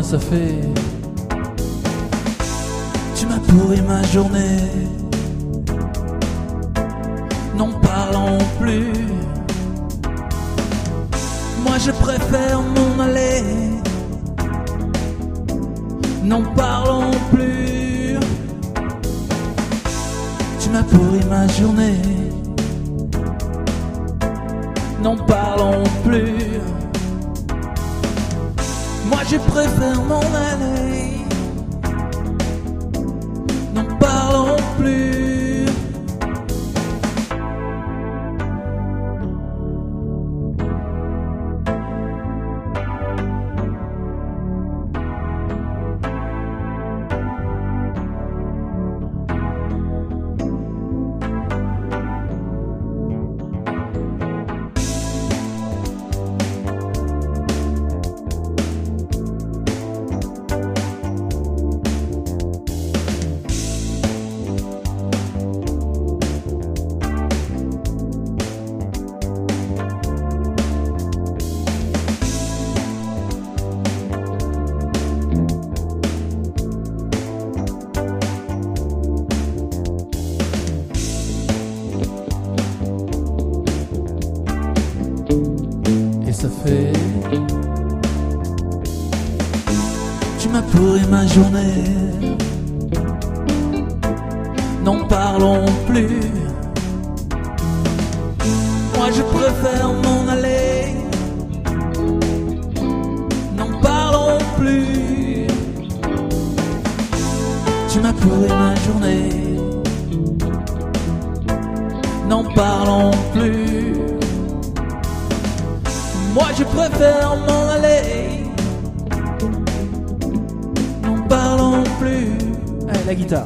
ça fait. Tu m'as pourri ma journée. N'en parlons plus. Moi je préfère m'en aller. N'en parlons plus. Tu m'as pourri ma journée. N'en parlons plus. Moi je préfère m'en aller. N'en parlons plus. Ça fait. Tu m'as pourri ma journée. N'en parlons plus. Moi je préfère m'en aller. N'en parlons plus. Tu m'as pourri ma journée. N'en parlons plus. Moi je préfère m'en aller. N'en parlons plus. Allez, la guitare.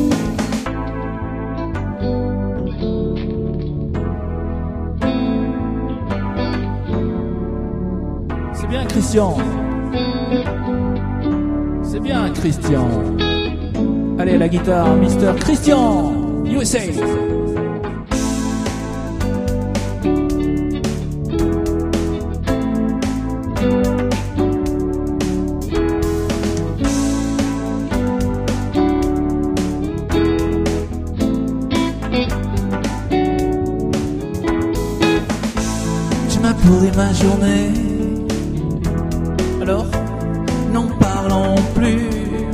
C'est bien Christian. C'est bien Christian. Allez, la guitare, Mr. Christian USA. Pourri ma journée. Alors, n'en parlons plus.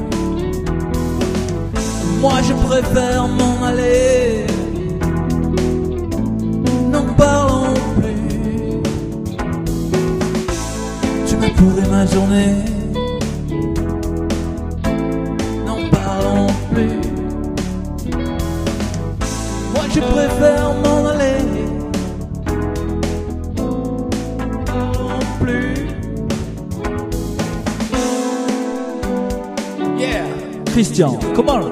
Moi je préfère m'en aller. N'en parlons plus. Tu m'as pourri ma journée. N'en parlons plus. Moi je préfère m'en aller. Christian, come on.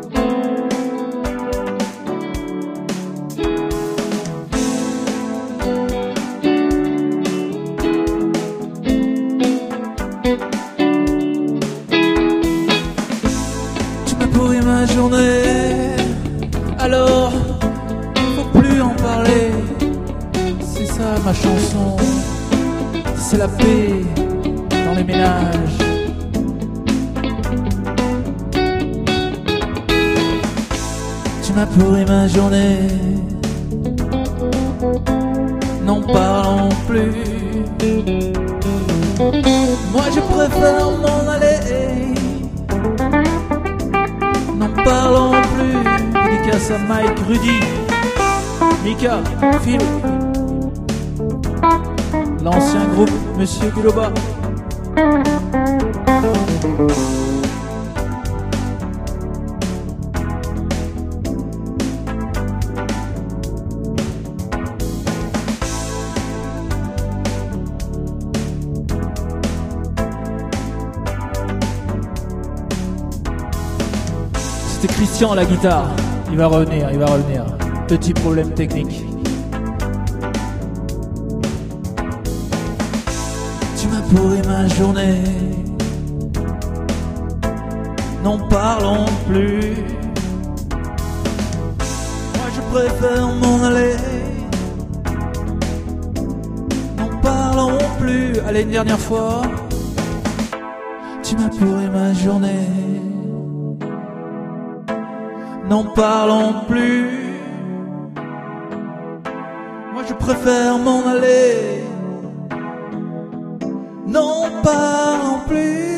Tu m'as pourri ma journée. Alors, faut plus en parler. C'est ça ma chanson. C'est la paix dans les ménages. Tu m'as pourri ma journée. N'en parlons plus. Moi je préfère m'en aller. N'en parlons plus. Dédicace à Mike, Rudy, Mika, Phil, l'ancien groupe Monsieur Biloba. C'était Christian à la guitare. Il va revenir, il va revenir. Petit problème technique. Tu m'as pourri ma journée. N'en parlons plus. Moi je préfère m'en aller. N'en parlons plus. Allez, une dernière fois. tu m'as pourri ma journée. N'en parlons plus, moi je préfère m'en aller. N'en parlons plus.